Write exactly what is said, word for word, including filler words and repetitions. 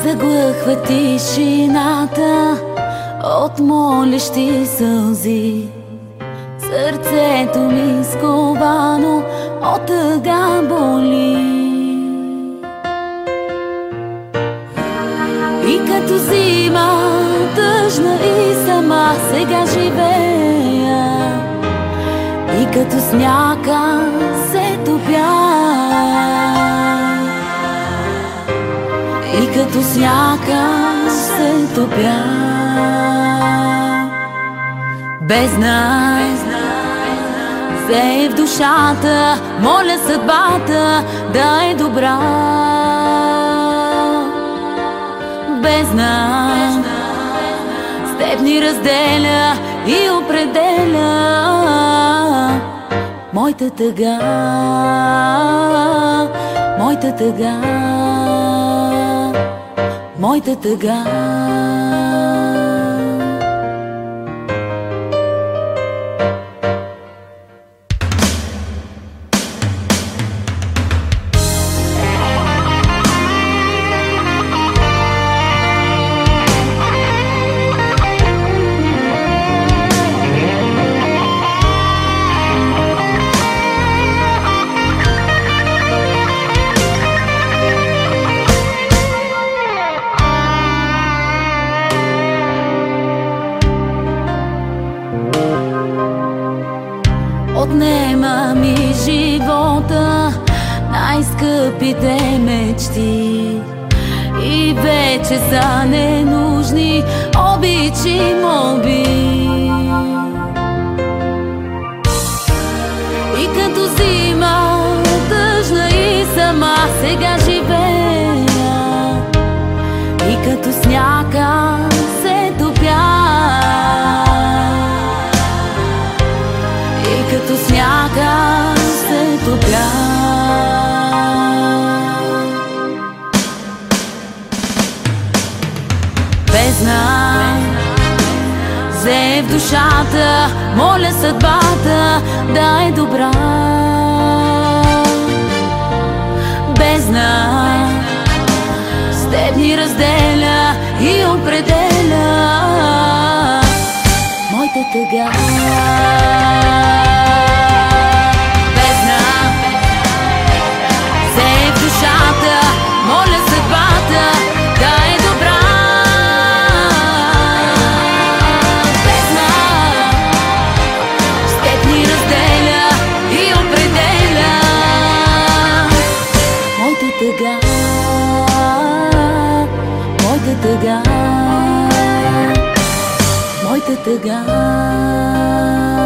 Заглъхва тишината от молещи сълзи. Сърцето ми сковано от тъга боли. И като зима тъжна и сама сега живея, и като смяка се топя, и като сняга се топя. Бездна зее в душата, моля съдбата да е добра. Бездна с теб ни разделя и определя моята тъга, моята тъга, моята тъга. Отнема ми живота най-скъпите мечти, и вече са ненужни обичи, молби. И като зима тъжна и сама сега живея, и като сняга се топя, като сняга се топя. Бездна зее в душата, моля съдбата да е добра. Бездна с теб ни разделя и определя моята тъга. Моля съдбата да е добра. Бездна с теб ни разделя и определя моята тъга, моята тъга, моята тъга.